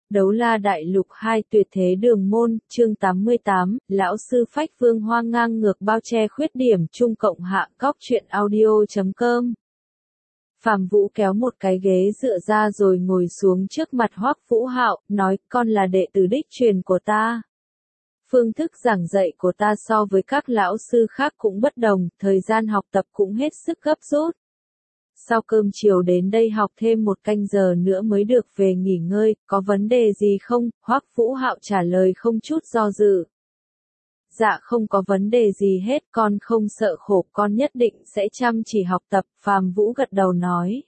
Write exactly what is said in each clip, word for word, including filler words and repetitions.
Đấu La Đại Lục hai Tuyệt Thế Đường Môn, chương tám mươi tám, Lão Sư Phách Vương Hoa ngang ngược bao che khuyết điểm, trung cộng hạ cóc truyện audio chấm com. Phàm Vũ kéo một cái ghế dựa ra rồi ngồi xuống trước mặt Hoắc Vũ Hạo, nói, con là đệ tử đích truyền của ta. Phương thức giảng dạy của ta so với các lão sư khác cũng bất đồng, thời gian học tập cũng hết sức gấp rút. Sau cơm chiều đến đây học thêm một canh giờ nữa mới được về nghỉ ngơi, có vấn đề gì không? Hoắc Vũ Hạo trả lời không chút do dự. Dạ không có vấn đề gì hết, con không sợ khổ, con nhất định sẽ chăm chỉ học tập, Phàm Vũ gật đầu nói.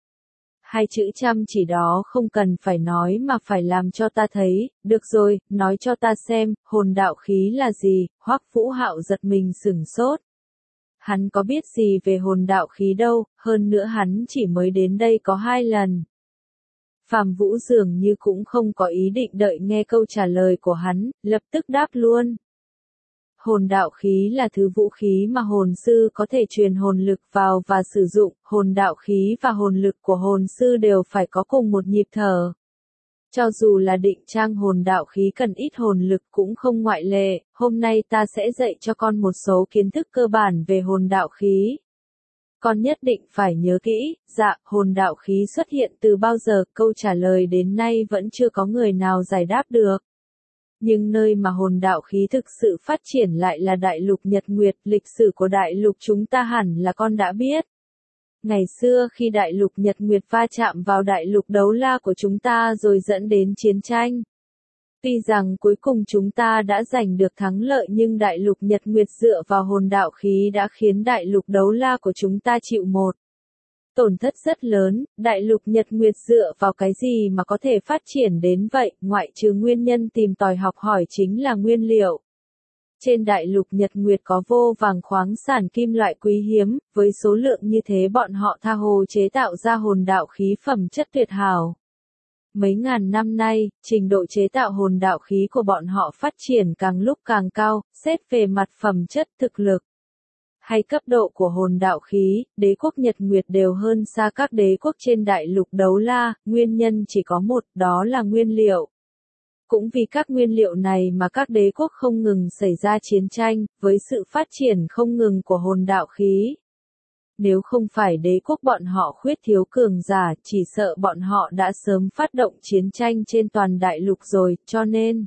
Hai chữ chăm chỉ đó không cần phải nói mà phải làm cho ta thấy, được rồi, nói cho ta xem, hồn đạo khí là gì? Hoắc Vũ Hạo giật mình sửng sốt. Hắn có biết gì về hồn đạo khí đâu, hơn nữa hắn chỉ mới đến đây có hai lần. Phàm Vũ dường như cũng không có ý định đợi nghe câu trả lời của hắn, lập tức đáp luôn. Hồn đạo khí là thứ vũ khí mà hồn sư có thể truyền hồn lực vào và sử dụng, hồn đạo khí và hồn lực của hồn sư đều phải có cùng một nhịp thở. Cho dù là định trang hồn đạo khí cần ít hồn lực cũng không ngoại lệ, hôm nay ta sẽ dạy cho con một số kiến thức cơ bản về hồn đạo khí. Con nhất định phải nhớ kỹ, dạ, hồn đạo khí xuất hiện từ bao giờ, câu trả lời đến nay vẫn chưa có người nào giải đáp được. Nhưng nơi mà hồn đạo khí thực sự phát triển lại là đại lục Nhật Nguyệt, lịch sử của đại lục chúng ta hẳn là con đã biết. Ngày xưa khi đại lục Nhật Nguyệt va chạm vào đại lục Đấu La của chúng ta rồi dẫn đến chiến tranh. Tuy rằng cuối cùng chúng ta đã giành được thắng lợi nhưng đại lục Nhật Nguyệt dựa vào hồn đạo khí đã khiến đại lục Đấu La của chúng ta chịu một tổn thất rất lớn. Đại lục Nhật Nguyệt dựa vào cái gì mà có thể phát triển đến vậy, ngoại trừ nguyên nhân tìm tòi học hỏi chính là nguyên liệu. Trên đại lục Nhật Nguyệt có vô vàng khoáng sản kim loại quý hiếm, với số lượng như thế bọn họ tha hồ chế tạo ra hồn đạo khí phẩm chất tuyệt hảo. Mấy ngàn năm nay, trình độ chế tạo hồn đạo khí của bọn họ phát triển càng lúc càng cao, xét về mặt phẩm chất thực lực hay cấp độ của hồn đạo khí, đế quốc Nhật Nguyệt đều hơn xa các đế quốc trên đại lục Đấu La, nguyên nhân chỉ có một, đó là nguyên liệu. Cũng vì các nguyên liệu này mà các đế quốc không ngừng xảy ra chiến tranh, với sự phát triển không ngừng của hồn đạo khí. Nếu không phải đế quốc bọn họ khuyết thiếu cường giả, chỉ sợ bọn họ đã sớm phát động chiến tranh trên toàn đại lục rồi, cho nên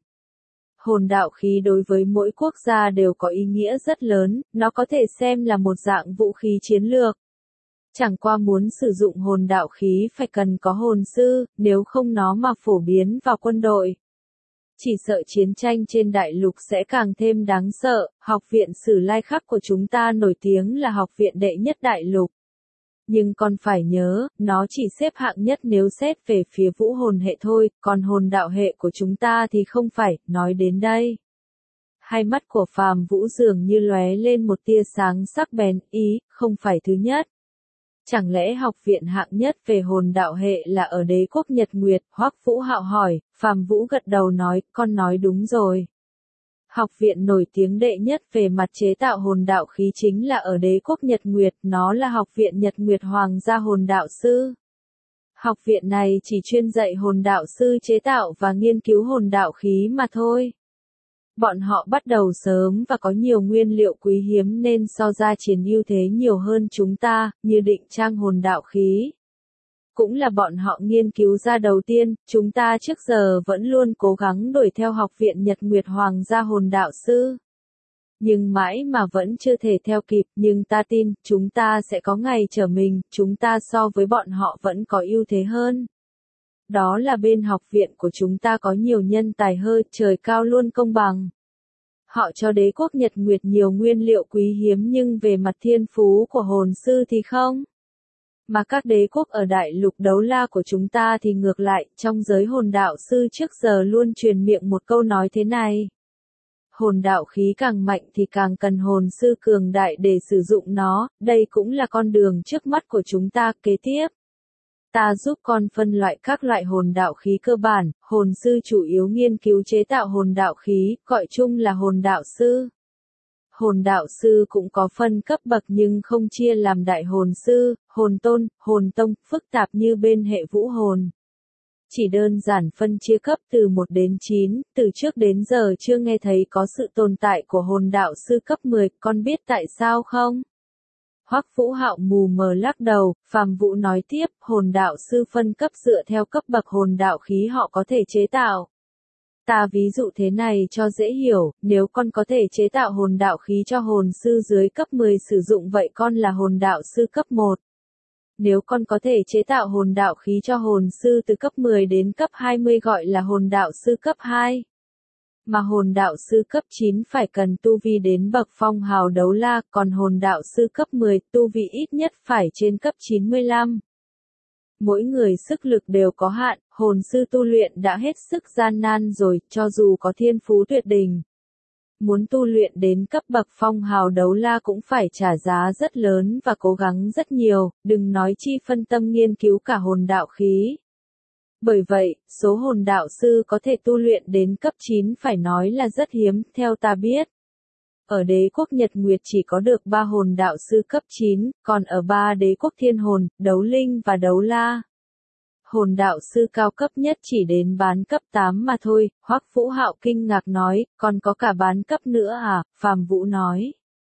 hồn đạo khí đối với mỗi quốc gia đều có ý nghĩa rất lớn, nó có thể xem là một dạng vũ khí chiến lược. Chẳng qua muốn sử dụng hồn đạo khí phải cần có hồn sư, nếu không nó mà phổ biến vào quân đội. Chỉ sợ chiến tranh trên đại lục sẽ càng thêm đáng sợ. Học viện Sử Lai Khắc của chúng ta nổi tiếng là học viện đệ nhất đại lục. Nhưng con phải nhớ, nó chỉ xếp hạng nhất nếu xét về phía vũ hồn hệ thôi, còn hồn đạo hệ của chúng ta thì không phải. Nói đến đây, hai mắt của Phàm Vũ dường như lóe lên một tia sáng sắc bén, ý, không phải thứ nhất. Chẳng lẽ học viện hạng nhất về hồn đạo hệ là ở đế quốc Nhật Nguyệt? Hoắc Vũ Hạo hỏi. Phàm Vũ gật đầu nói, con nói đúng rồi. Học viện nổi tiếng đệ nhất về mặt chế tạo hồn đạo khí chính là ở đế quốc Nhật Nguyệt, nó là học viện Nhật Nguyệt Hoàng gia hồn đạo sư. Học viện này chỉ chuyên dạy hồn đạo sư chế tạo và nghiên cứu hồn đạo khí mà thôi. Bọn họ bắt đầu sớm và có nhiều nguyên liệu quý hiếm nên so ra chiến ưu thế nhiều hơn chúng ta, như định trang hồn đạo khí. Cũng là bọn họ nghiên cứu ra đầu tiên, chúng ta trước giờ vẫn luôn cố gắng đuổi theo học viện Nhật Nguyệt Hoàng gia hồn đạo sư. Nhưng mãi mà vẫn chưa thể theo kịp, nhưng ta tin, chúng ta sẽ có ngày trở mình, chúng ta so với bọn họ vẫn có ưu thế hơn. Đó là bên học viện của chúng ta có nhiều nhân tài hơn, trời cao luôn công bằng. Họ cho đế quốc Nhật Nguyệt nhiều nguyên liệu quý hiếm nhưng về mặt thiên phú của hồn sư thì không. Mà các đế quốc ở đại lục Đấu La của chúng ta thì ngược lại, trong giới hồn đạo sư trước giờ luôn truyền miệng một câu nói thế này. Hồn đạo khí càng mạnh thì càng cần hồn sư cường đại để sử dụng nó, đây cũng là con đường trước mắt của chúng ta. Kế tiếp, ta giúp con phân loại các loại hồn đạo khí cơ bản. Hồn sư chủ yếu nghiên cứu chế tạo hồn đạo khí, gọi chung là hồn đạo sư. Hồn đạo sư cũng có phân cấp bậc nhưng không chia làm đại hồn sư, hồn tôn, hồn tông, phức tạp như bên hệ vũ hồn. Chỉ đơn giản phân chia cấp từ một đến chín, từ trước đến giờ chưa nghe thấy có sự tồn tại của hồn đạo sư cấp mười, con biết tại sao không? Hoắc Vũ Hạo mù mờ lắc đầu, Phàm Vũ nói tiếp, hồn đạo sư phân cấp dựa theo cấp bậc hồn đạo khí họ có thể chế tạo. Ta ví dụ thế này cho dễ hiểu, nếu con có thể chế tạo hồn đạo khí cho hồn sư dưới cấp mười sử dụng vậy con là hồn đạo sư cấp một. Nếu con có thể chế tạo hồn đạo khí cho hồn sư từ cấp mười đến cấp hai mươi gọi là hồn đạo sư cấp hai. Mà hồn đạo sư cấp chín phải cần tu vi đến bậc phong hào đấu la, còn hồn đạo sư cấp mười tu vi ít nhất phải trên cấp chín mươi lăm. Mỗi người sức lực đều có hạn, hồn sư tu luyện đã hết sức gian nan rồi, cho dù có thiên phú tuyệt đỉnh. Muốn tu luyện đến cấp bậc phong hào đấu la cũng phải trả giá rất lớn và cố gắng rất nhiều, đừng nói chi phân tâm nghiên cứu cả hồn đạo khí. Bởi vậy, số hồn đạo sư có thể tu luyện đến cấp chín phải nói là rất hiếm, theo ta biết. Ở đế quốc Nhật Nguyệt chỉ có được ba hồn đạo sư cấp chín, còn ở ba đế quốc thiên hồn, đấu linh và đấu la. Hồn đạo sư cao cấp nhất chỉ đến bán cấp tám mà thôi, Hoắc Vũ Hạo kinh ngạc nói, còn có cả bán cấp nữa à, Phàm Vũ nói.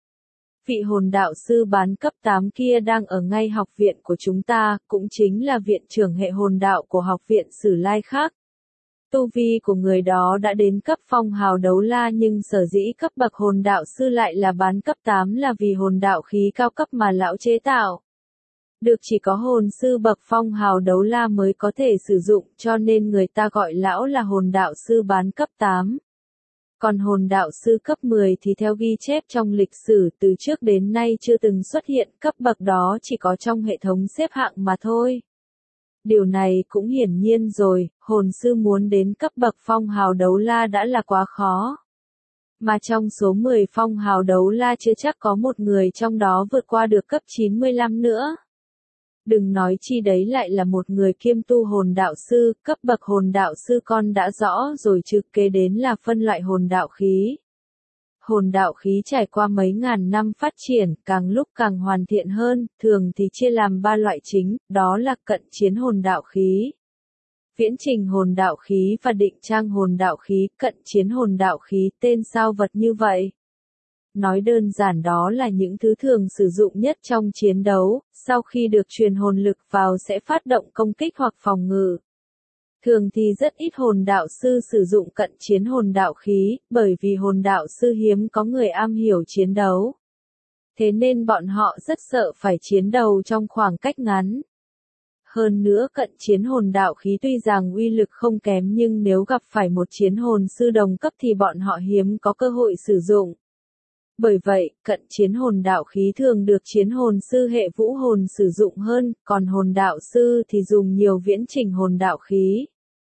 Vị hồn đạo sư bán cấp tám kia đang ở ngay học viện của chúng ta, cũng chính là viện trưởng hệ hồn đạo của học viện Sử Lai khác. Tu vi của người đó đã đến cấp phong hào đấu la nhưng sở dĩ cấp bậc hồn đạo sư lại là bán cấp tám là vì hồn đạo khí cao cấp mà lão chế tạo. Được chỉ có hồn sư bậc phong hào đấu la mới có thể sử dụng cho nên người ta gọi lão là hồn đạo sư bán cấp tám. Còn hồn đạo sư cấp mười thì theo ghi chép trong lịch sử từ trước đến nay chưa từng xuất hiện, cấp bậc đó chỉ có trong hệ thống xếp hạng mà thôi. Điều này cũng hiển nhiên rồi, hồn sư muốn đến cấp bậc phong hào đấu la đã là quá khó. Mà trong số mười phong hào đấu la chưa chắc có một người trong đó vượt qua được cấp chín mươi lăm nữa. Đừng nói chi đấy lại là một người kiêm tu hồn đạo sư, cấp bậc hồn đạo sư con đã rõ rồi chứ, kế đến là phân loại hồn đạo khí. Hồn đạo khí trải qua mấy ngàn năm phát triển, càng lúc càng hoàn thiện hơn, thường thì chia làm ba loại chính, đó là cận chiến hồn đạo khí, viễn trình hồn đạo khí và định trang hồn đạo khí. Cận chiến hồn đạo khí tên sao vật như vậy? Nói đơn giản đó là những thứ thường sử dụng nhất trong chiến đấu, sau khi được truyền hồn lực vào sẽ phát động công kích hoặc phòng ngự. Thường thì rất ít hồn đạo sư sử dụng cận chiến hồn đạo khí, bởi vì hồn đạo sư hiếm có người am hiểu chiến đấu. Thế nên bọn họ rất sợ phải chiến đấu trong khoảng cách ngắn. Hơn nữa cận chiến hồn đạo khí tuy rằng uy lực không kém nhưng nếu gặp phải một chiến hồn sư đồng cấp thì bọn họ hiếm có cơ hội sử dụng. Bởi vậy, cận chiến hồn đạo khí thường được chiến hồn sư hệ vũ hồn sử dụng hơn, còn hồn đạo sư thì dùng nhiều viễn trình hồn đạo khí.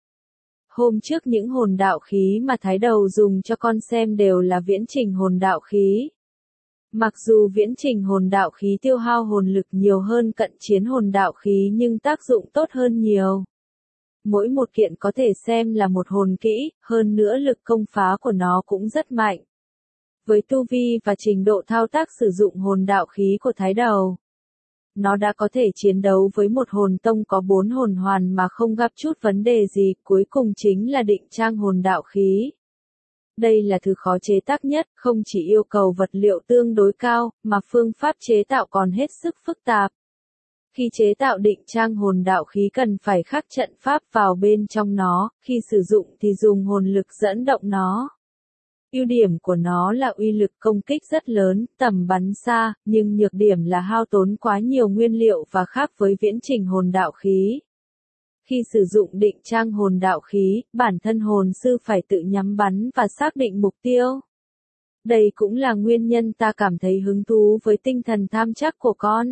Hôm trước những hồn đạo khí mà Thái Đầu dùng cho con xem đều là viễn trình hồn đạo khí. Mặc dù viễn trình hồn đạo khí tiêu hao hồn lực nhiều hơn cận chiến hồn đạo khí nhưng tác dụng tốt hơn nhiều. Mỗi một kiện có thể xem là một hồn kỹ, hơn nữa lực công phá của nó cũng rất mạnh. Với tu vi và trình độ thao tác sử dụng hồn đạo khí của Thái Đầu, nó đã có thể chiến đấu với một hồn tông có bốn hồn hoàn mà không gặp chút vấn đề gì, cuối cùng chính là định trang hồn đạo khí. Đây là thứ khó chế tác nhất, không chỉ yêu cầu vật liệu tương đối cao, mà phương pháp chế tạo còn hết sức phức tạp. Khi chế tạo định trang hồn đạo khí cần phải khắc trận pháp vào bên trong nó, khi sử dụng thì dùng hồn lực dẫn động nó. Ưu điểm của nó là uy lực công kích rất lớn, tầm bắn xa, nhưng nhược điểm là hao tốn quá nhiều nguyên liệu và khác với viễn trình hồn đạo khí. Khi sử dụng định trang hồn đạo khí, bản thân hồn sư phải tự nhắm bắn và xác định mục tiêu. Đây cũng là nguyên nhân ta cảm thấy hứng thú với tinh thần tham trắc của con.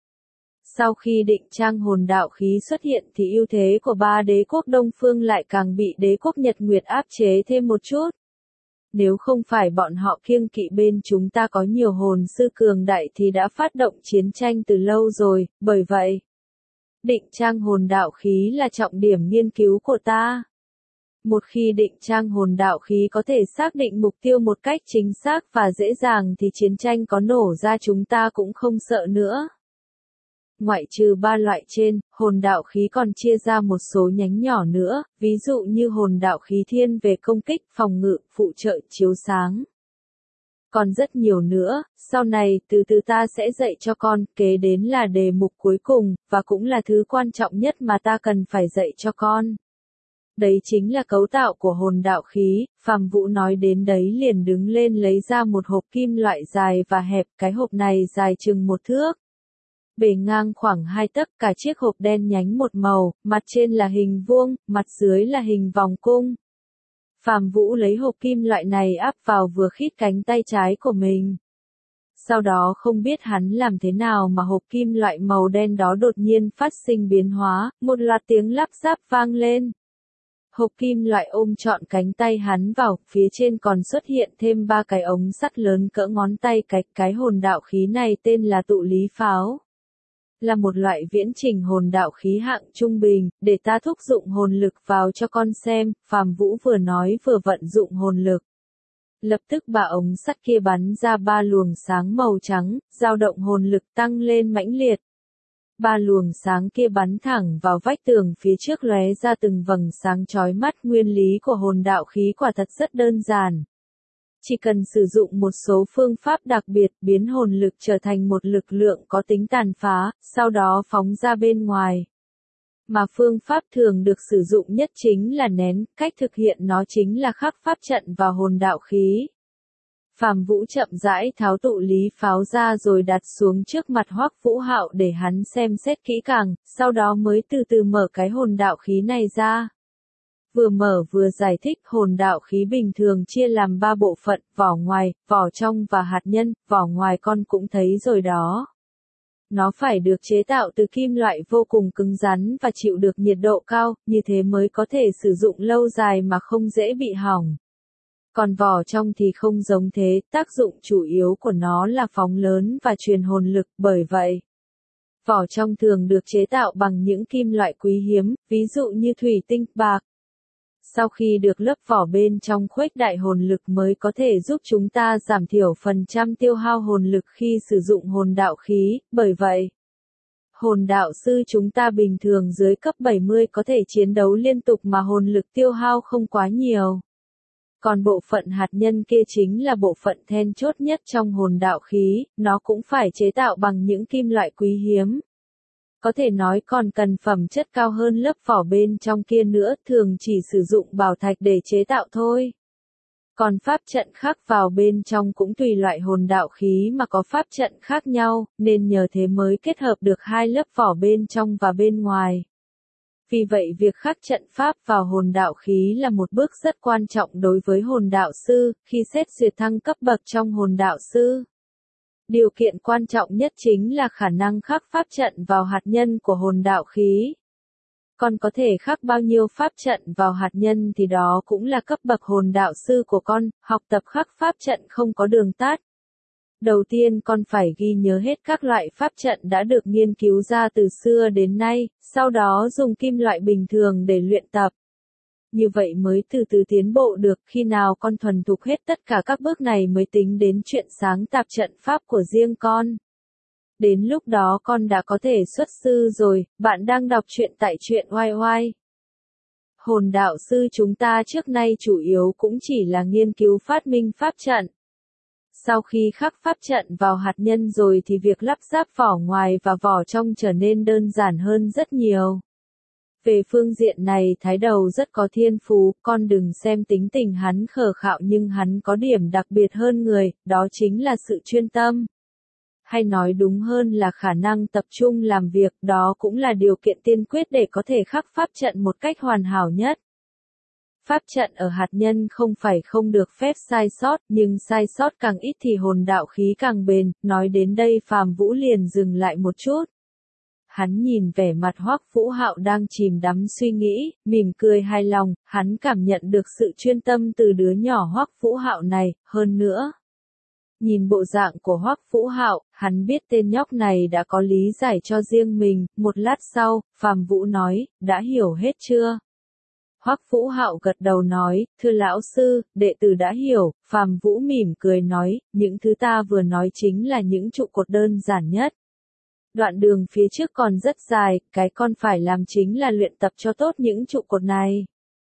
Sau khi định trang hồn đạo khí xuất hiện thì ưu thế của ba đế quốc Đông Phương lại càng bị đế quốc Nhật Nguyệt áp chế thêm một chút. Nếu không phải bọn họ kiêng kỵ bên chúng ta có nhiều hồn sư cường đại thì đã phát động chiến tranh từ lâu rồi, bởi vậy, định trang hồn đạo khí là trọng điểm nghiên cứu của ta. Một khi định trang hồn đạo khí có thể xác định mục tiêu một cách chính xác và dễ dàng thì chiến tranh có nổ ra chúng ta cũng không sợ nữa. ngoại trừ ba loại trên, hồn đạo khí còn chia ra một số nhánh nhỏ nữa, ví dụ như hồn đạo khí thiên về công kích, phòng ngự, phụ trợ, chiếu sáng. Còn rất nhiều nữa, sau này từ từ ta sẽ dạy cho con, kế đến là đề mục cuối cùng, và cũng là thứ quan trọng nhất mà ta cần phải dạy cho con. Đấy chính là cấu tạo của hồn đạo khí. Phàm Vũ nói đến đấy liền đứng lên lấy ra một hộp kim loại dài và hẹp, cái hộp này dài chừng một thước. Bề ngang khoảng hai tấc, cả chiếc hộp đen nhánh một màu, mặt trên là hình vuông, mặt dưới là hình vòng cung. Phàm Vũ lấy hộp kim loại này áp vào vừa khít cánh tay trái của mình. Sau đó không biết hắn làm thế nào mà hộp kim loại màu đen đó đột nhiên phát sinh biến hóa, một loạt tiếng lắp ráp vang lên. Hộp kim loại ôm trọn cánh tay hắn vào, phía trên còn xuất hiện thêm ba cái ống sắt lớn cỡ ngón tay cái, cái hồn đạo khí này tên là tụ lý pháo. Là một loại viễn trình hồn đạo khí hạng trung bình, để ta thúc dụng hồn lực vào cho con xem, Phàm Vũ vừa nói vừa vận dụng hồn lực. Lập tức ba ống sắt kia bắn ra ba luồng sáng màu trắng, dao động hồn lực tăng lên mãnh liệt. Ba luồng sáng kia bắn thẳng vào vách tường phía trước lóe ra từng vầng sáng chói mắt. Nguyên lý của hồn đạo khí quả thật rất đơn giản. Chỉ cần sử dụng một số phương pháp đặc biệt biến hồn lực trở thành một lực lượng có tính tàn phá, sau đó phóng ra bên ngoài. Mà phương pháp thường được sử dụng nhất chính là nén, cách thực hiện nó chính là khắc pháp trận vào hồn đạo khí. Phàm Vũ chậm rãi tháo tụ lý pháo ra rồi đặt xuống trước mặt Hoắc Vũ Hạo để hắn xem xét kỹ càng, sau đó mới từ từ mở cái hồn đạo khí này ra. Vừa mở vừa giải thích hồn đạo khí bình thường chia làm ba bộ phận, vỏ ngoài, vỏ trong và hạt nhân. Vỏ ngoài con cũng thấy rồi đó. Nó phải được chế tạo từ kim loại vô cùng cứng rắn và chịu được nhiệt độ cao, như thế mới có thể sử dụng lâu dài mà không dễ bị hỏng. Còn vỏ trong thì không giống thế, tác dụng chủ yếu của nó là phóng lớn và truyền hồn lực, bởi vậy vỏ trong thường được chế tạo bằng những kim loại quý hiếm, ví dụ như thủy tinh, bạc. Sau khi được lấp vỏ bên trong khuếch đại hồn lực mới có thể giúp chúng ta giảm thiểu phần trăm tiêu hao hồn lực khi sử dụng hồn đạo khí, bởi vậy hồn đạo sư chúng ta bình thường dưới cấp bảy mươi có thể chiến đấu liên tục mà hồn lực tiêu hao không quá nhiều. Còn bộ phận hạt nhân kia chính là bộ phận then chốt nhất trong hồn đạo khí, nó cũng phải chế tạo bằng những kim loại quý hiếm. Có thể nói còn cần phẩm chất cao hơn lớp vỏ bên trong kia nữa, thường chỉ sử dụng bảo thạch để chế tạo thôi. Còn pháp trận khác vào bên trong cũng tùy loại hồn đạo khí mà có pháp trận khác nhau, nên nhờ thế mới kết hợp được hai lớp vỏ bên trong và bên ngoài. Vì vậy việc khắc trận pháp vào hồn đạo khí là một bước rất quan trọng đối với hồn đạo sư, khi xét duyệt thăng cấp bậc trong hồn đạo sư. Điều kiện quan trọng nhất chính là khả năng khắc pháp trận vào hạt nhân của hồn đạo khí. Con có thể khắc bao nhiêu pháp trận vào hạt nhân thì đó cũng là cấp bậc hồn đạo sư của con, học tập khắc pháp trận không có đường tắt. Đầu tiên con phải ghi nhớ hết các loại pháp trận đã được nghiên cứu ra từ xưa đến nay, sau đó dùng kim loại bình thường để luyện tập. Như vậy mới từ từ tiến bộ được, khi nào con thuần thục hết tất cả các bước này mới tính đến chuyện sáng tạo trận pháp của riêng con. Đến lúc đó con đã có thể xuất sư rồi. Bạn đang đọc truyện tại truyện oai oai. Hồn đạo sư chúng ta trước nay chủ yếu cũng chỉ là nghiên cứu phát minh pháp trận. Sau khi khắc pháp trận vào hạt nhân rồi thì việc lắp ráp vỏ ngoài và vỏ trong trở nên đơn giản hơn rất nhiều. Về phương diện này Thái Đầu rất có thiên phú, con đừng xem tính tình hắn khờ khạo nhưng hắn có điểm đặc biệt hơn người, đó chính là sự chuyên tâm. Hay nói đúng hơn là khả năng tập trung làm việc, đó cũng là điều kiện tiên quyết để có thể khắc pháp trận một cách hoàn hảo nhất. Pháp trận ở hạt nhân không phải không được phép sai sót, nhưng sai sót càng ít thì hồn đạo khí càng bền. Nói đến đây Phàm Vũ liền dừng lại một chút. Hắn nhìn vẻ mặt Hoắc Vũ Hạo đang chìm đắm suy nghĩ, mỉm cười hài lòng, hắn cảm nhận được sự chuyên tâm từ đứa nhỏ Hoắc Vũ Hạo này, hơn nữa. Nhìn bộ dạng của Hoắc Vũ Hạo, hắn biết tên nhóc này đã có lý giải cho riêng mình. Một lát sau, Phàm Vũ nói, đã hiểu hết chưa? Hoắc Vũ Hạo gật đầu nói, thưa lão sư, đệ tử đã hiểu. Phàm Vũ mỉm cười nói, những thứ ta vừa nói chính là những trụ cột đơn giản nhất. Đoạn đường phía trước còn rất dài, cái con phải làm chính là luyện tập cho tốt những trụ cột này.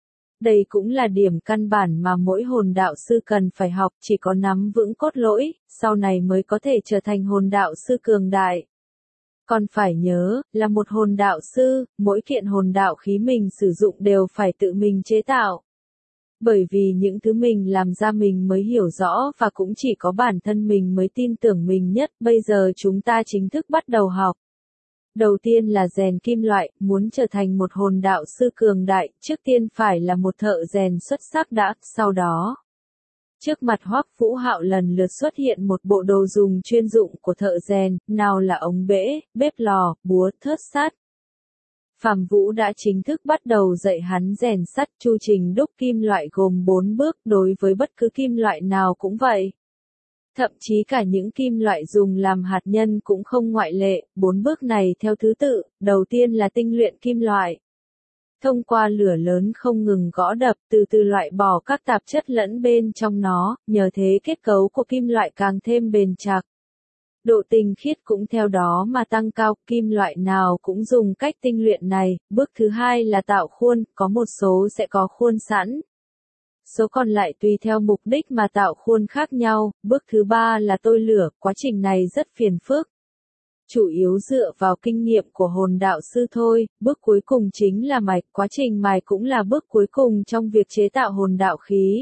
Đây cũng là điểm căn bản mà mỗi hồn đạo sư cần phải học, chỉ có nắm vững cốt lõi, sau này mới có thể trở thành hồn đạo sư cường đại. Còn phải nhớ, là một hồn đạo sư, mỗi kiện hồn đạo khí mình sử dụng đều phải tự mình chế tạo. Bởi vì những thứ mình làm ra mình mới hiểu rõ và cũng chỉ có bản thân mình mới tin tưởng mình nhất. Bây giờ chúng ta chính thức bắt đầu học. Đầu tiên là rèn kim loại, muốn trở thành một hồn đạo sư cường đại, trước tiên phải là một thợ rèn xuất sắc đã, sau đó. Trước mặt Hoắc Vũ Hạo lần lượt xuất hiện một bộ đồ dùng chuyên dụng của thợ rèn, nào là ống bể, bếp lò, búa, thớt sắt. Phạm Vũ đã chính thức bắt đầu dạy hắn rèn sắt, chu trình đúc kim loại gồm bốn bước, đối với bất cứ kim loại nào cũng vậy. Thậm chí cả những kim loại dùng làm hạt nhân cũng không ngoại lệ, bốn bước này theo thứ tự, đầu tiên là tinh luyện kim loại. Thông qua lửa lớn không ngừng gõ đập, từ từ loại bỏ các tạp chất lẫn bên trong nó, nhờ thế kết cấu của kim loại càng thêm bền chặt. Độ tinh khiết cũng theo đó mà tăng cao, kim loại nào cũng dùng cách tinh luyện này. Bước thứ hai là tạo khuôn, có một số sẽ có khuôn sẵn. Số còn lại tùy theo mục đích mà tạo khuôn khác nhau. Bước thứ ba là tôi lửa, quá trình này rất phiền phức. Chủ yếu dựa vào kinh nghiệm của hồn đạo sư thôi. Bước cuối cùng chính là mài, quá trình mài cũng là bước cuối cùng trong việc chế tạo hồn đạo khí.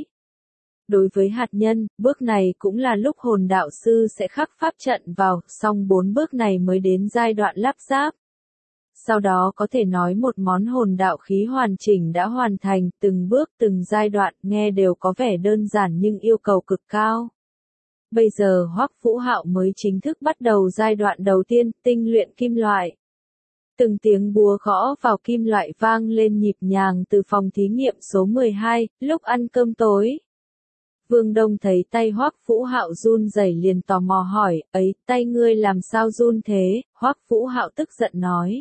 Đối với hạt nhân, bước này cũng là lúc hồn đạo sư sẽ khắc pháp trận vào, xong bốn bước này mới đến giai đoạn lắp ráp. Sau đó có thể nói một món hồn đạo khí hoàn chỉnh đã hoàn thành, từng bước từng giai đoạn nghe đều có vẻ đơn giản nhưng yêu cầu cực cao. Bây giờ Hoắc Vũ Hạo mới chính thức bắt đầu giai đoạn đầu tiên, tinh luyện kim loại. Từng tiếng búa gõ vào kim loại vang lên nhịp nhàng từ phòng thí nghiệm số mười hai, lúc ăn cơm tối. Vương Đông thấy tay Hoắc Vũ Hạo run rẩy liền tò mò hỏi, ấy, tay ngươi làm sao run thế? Hoắc Vũ Hạo tức giận nói.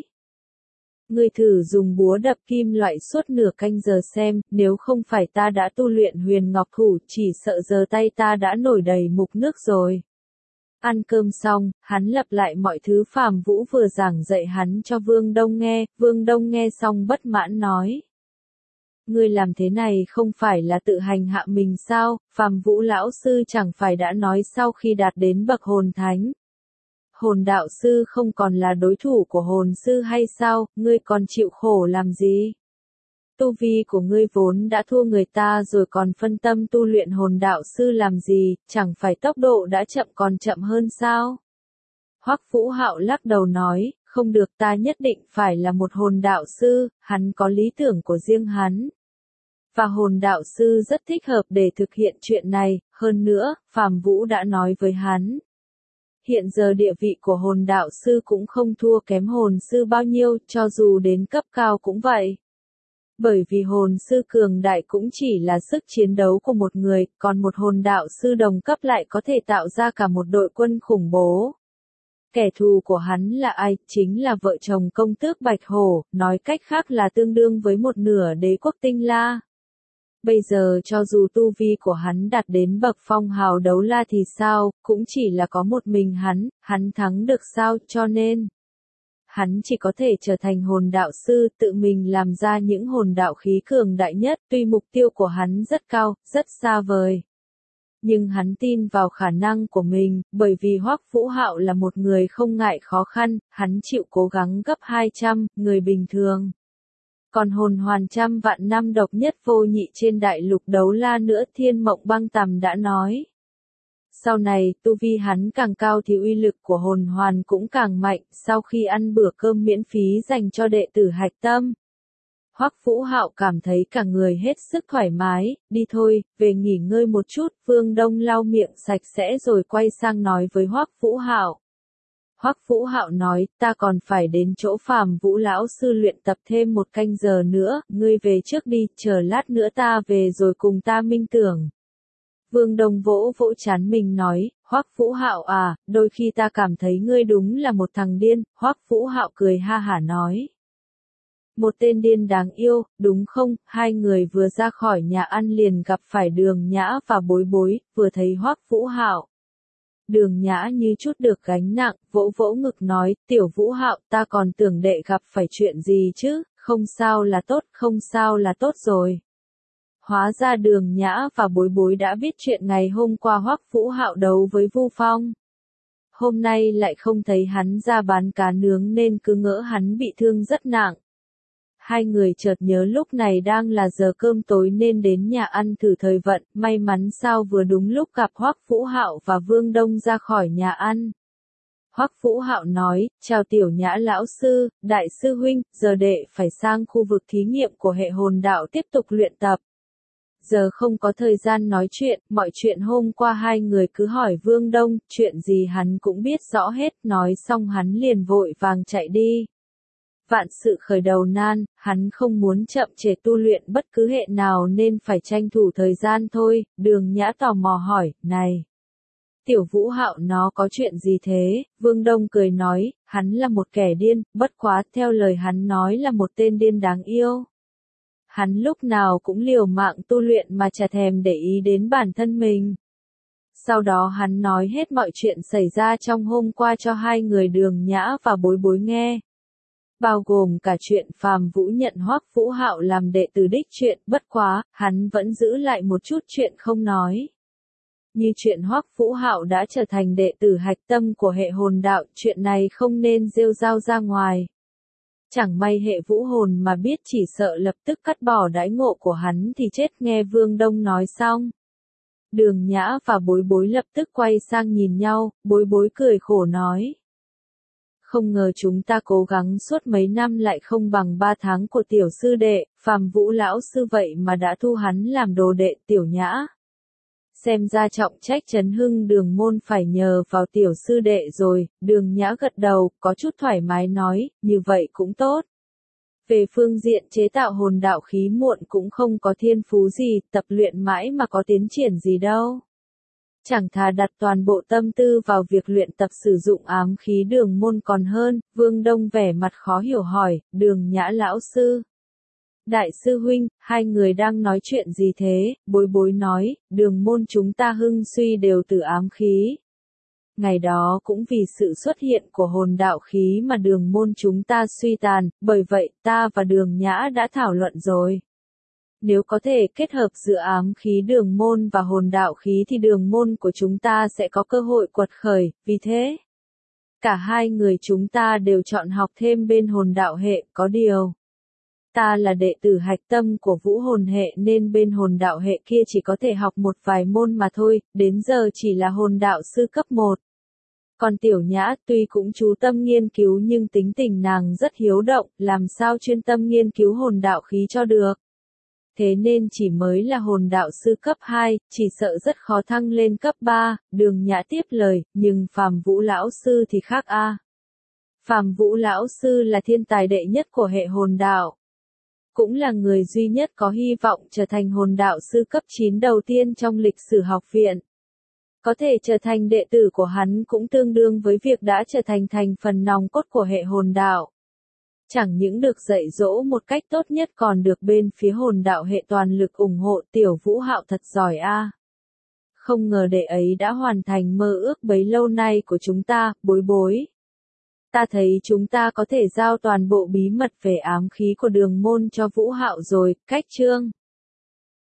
Ngươi thử dùng búa đập kim loại suốt nửa canh giờ xem, nếu không phải ta đã tu luyện huyền ngọc thủ, chỉ sợ giờ tay ta đã nổi đầy mục nước rồi. Ăn cơm xong, hắn lặp lại mọi thứ Phạm Vũ vừa giảng dạy hắn cho Vương Đông nghe, Vương Đông nghe xong bất mãn nói. Ngươi làm thế này không phải là tự hành hạ mình sao? Phạm Vũ lão sư chẳng phải đã nói sau khi đạt đến bậc hồn thánh. Hồn đạo sư không còn là đối thủ của hồn sư hay sao, ngươi còn chịu khổ làm gì? Tu vi của ngươi vốn đã thua người ta rồi còn phân tâm tu luyện hồn đạo sư làm gì, chẳng phải tốc độ đã chậm còn chậm hơn sao? Hoắc Vũ Hạo lắc đầu nói, không được, ta nhất định phải là một hồn đạo sư, hắn có lý tưởng của riêng hắn. Và hồn đạo sư rất thích hợp để thực hiện chuyện này, hơn nữa, Phạm Vũ đã nói với hắn. Hiện giờ địa vị của hồn đạo sư cũng không thua kém hồn sư bao nhiêu, cho dù đến cấp cao cũng vậy. Bởi vì hồn sư cường đại cũng chỉ là sức chiến đấu của một người, còn một hồn đạo sư đồng cấp lại có thể tạo ra cả một đội quân khủng bố. Kẻ thù của hắn là ai? Chính là vợ chồng công tước Bạch Hổ, nói cách khác là tương đương với một nửa đế quốc Tinh La. Bây giờ cho dù tu vi của hắn đạt đến bậc phong hào đấu la thì sao, cũng chỉ là có một mình hắn, hắn thắng được sao, cho nên hắn chỉ có thể trở thành hồn đạo sư, tự mình làm ra những hồn đạo khí cường đại nhất, tuy mục tiêu của hắn rất cao, rất xa vời. Nhưng hắn tin vào khả năng của mình, bởi vì Hoắc Vũ Hạo là một người không ngại khó khăn, hắn chịu cố gắng gấp hai trăm, người bình thường. Còn hồn hoàn trăm vạn năm độc nhất vô nhị trên đại lục đấu la nữa, Thiên Mộng Băng Tầm đã nói. Sau này, tu vi hắn càng cao thì uy lực của hồn hoàn cũng càng mạnh, sau khi ăn bữa cơm miễn phí dành cho đệ tử Hạch Tâm. Hoắc Vũ Hạo cảm thấy cả người hết sức thoải mái, đi thôi, về nghỉ ngơi một chút, Vương Đông lau miệng sạch sẽ rồi quay sang nói với Hoắc Vũ Hạo. Hoắc Vũ Hạo nói, ta còn phải đến chỗ Phạm Vũ lão sư luyện tập thêm một canh giờ nữa, ngươi về trước đi, chờ lát nữa ta về rồi cùng ta minh tưởng. Vương Đông vỗ vỗ trán mình nói, Hoắc Vũ Hạo à, đôi khi ta cảm thấy ngươi đúng là một thằng điên, Hoắc Vũ Hạo cười ha hả nói. Một tên điên đáng yêu, đúng không? Hai người vừa ra khỏi nhà ăn liền gặp phải Đường Nhã và Bối Bối, vừa thấy Hoắc Vũ Hạo. Đường Nhã như chút được gánh nặng, vỗ vỗ ngực nói, Tiểu Vũ Hạo, ta còn tưởng đệ gặp phải chuyện gì chứ, không sao là tốt, không sao là tốt rồi. Hóa ra Đường Nhã và Bối Bối đã biết chuyện ngày hôm qua Hoắc Vũ Hạo đấu với Vu Phong. Hôm nay lại không thấy hắn ra bán cá nướng nên cứ ngỡ hắn bị thương rất nặng. Hai người chợt nhớ lúc này đang là giờ cơm tối nên đến nhà ăn thử thời vận, may mắn sao vừa đúng lúc gặp Hoắc Vũ Hạo và Vương Đông ra khỏi nhà ăn. Hoắc Vũ Hạo nói, chào Tiểu Nhã lão sư, đại sư huynh, giờ đệ phải sang khu vực thí nghiệm của hệ hồn đạo tiếp tục luyện tập. Giờ không có thời gian nói chuyện, mọi chuyện hôm qua hai người cứ hỏi Vương Đông, chuyện gì hắn cũng biết rõ hết, nói xong hắn liền vội vàng chạy đi. Vạn sự khởi đầu nan, hắn không muốn chậm trễ tu luyện bất cứ hệ nào nên phải tranh thủ thời gian thôi. Đường Nhã tò mò hỏi, này, Tiểu Vũ Hạo nó có chuyện gì thế? Vương Đông cười nói, hắn là một kẻ điên, bất quá theo lời hắn nói là một tên điên đáng yêu. Hắn lúc nào cũng liều mạng tu luyện mà chả thèm để ý đến bản thân mình. Sau đó hắn nói hết mọi chuyện xảy ra trong hôm qua cho hai người Đường Nhã và Bối Bối nghe. Bao gồm cả chuyện Phàm Vũ nhận Hoắc Vũ Hạo làm đệ tử đích chuyện, bất quá, hắn vẫn giữ lại một chút chuyện không nói. Như chuyện Hoắc Vũ Hạo đã trở thành đệ tử hạch tâm của hệ hồn đạo, chuyện này không nên rêu rao ra ngoài. Chẳng may hệ vũ hồn mà biết chỉ sợ lập tức cắt bỏ đãi ngộ của hắn thì chết. Nghe Vương Đông nói xong. Đường Nhã và Bối Bối lập tức quay sang nhìn nhau, Bối Bối cười khổ nói. Không ngờ chúng ta cố gắng suốt mấy năm lại không bằng ba tháng của tiểu sư đệ, Phàm Vũ lão sư vậy mà đã thu hắn làm đồ đệ. Tiểu Nhã. Xem ra trọng trách trấn hưng đường môn phải nhờ vào tiểu sư đệ rồi. Đường Nhã gật đầu, có chút thoải mái nói, như vậy cũng tốt. Về phương diện chế tạo hồn đạo khí muộn cũng không có thiên phú gì, tập luyện mãi mà có tiến triển gì đâu. Chẳng thà đặt toàn bộ tâm tư vào việc luyện tập sử dụng ám khí đường môn còn hơn. Vương Đông vẻ mặt khó hiểu hỏi, Đường Nhã lão sư. Đại sư huynh, hai người đang nói chuyện gì thế? Bối Bối nói, đường môn chúng ta hưng suy đều từ ám khí. Ngày đó cũng vì sự xuất hiện của hồn đạo khí mà đường môn chúng ta suy tàn, bởi vậy ta và Đường Nhã đã thảo luận rồi. Nếu có thể kết hợp giữa ám khí đường môn và hồn đạo khí thì đường môn của chúng ta sẽ có cơ hội quật khởi, vì thế. Cả hai người chúng ta đều chọn học thêm bên hồn đạo hệ, có điều. Ta là đệ tử hạch tâm của vũ hồn hệ nên bên hồn đạo hệ kia chỉ có thể học một vài môn mà thôi, đến giờ chỉ là hồn đạo sư cấp một. Còn Tiểu Nhã tuy cũng chú tâm nghiên cứu nhưng tính tình nàng rất hiếu động, làm sao chuyên tâm nghiên cứu hồn đạo khí cho được. Thế nên chỉ mới là hồn đạo sư cấp hai, chỉ sợ rất khó thăng lên cấp ba. Đường Nhã tiếp lời, nhưng Phàm Vũ lão sư thì khác a. À. Phàm Vũ lão sư là thiên tài đệ nhất của hệ hồn đạo. Cũng là người duy nhất có hy vọng trở thành hồn đạo sư cấp chín đầu tiên trong lịch sử học viện. Có thể trở thành đệ tử của hắn cũng tương đương với việc đã trở thành thành phần nòng cốt của hệ hồn đạo. Chẳng những được dạy dỗ một cách tốt nhất còn được bên phía hồn đạo hệ toàn lực ủng hộ. Tiểu Vũ Hạo thật giỏi a. À. Không ngờ đệ ấy đã hoàn thành mơ ước bấy lâu nay của chúng ta. Bối Bối. Ta thấy chúng ta có thể giao toàn bộ bí mật về ám khí của đường môn cho Vũ Hạo rồi. Cách chương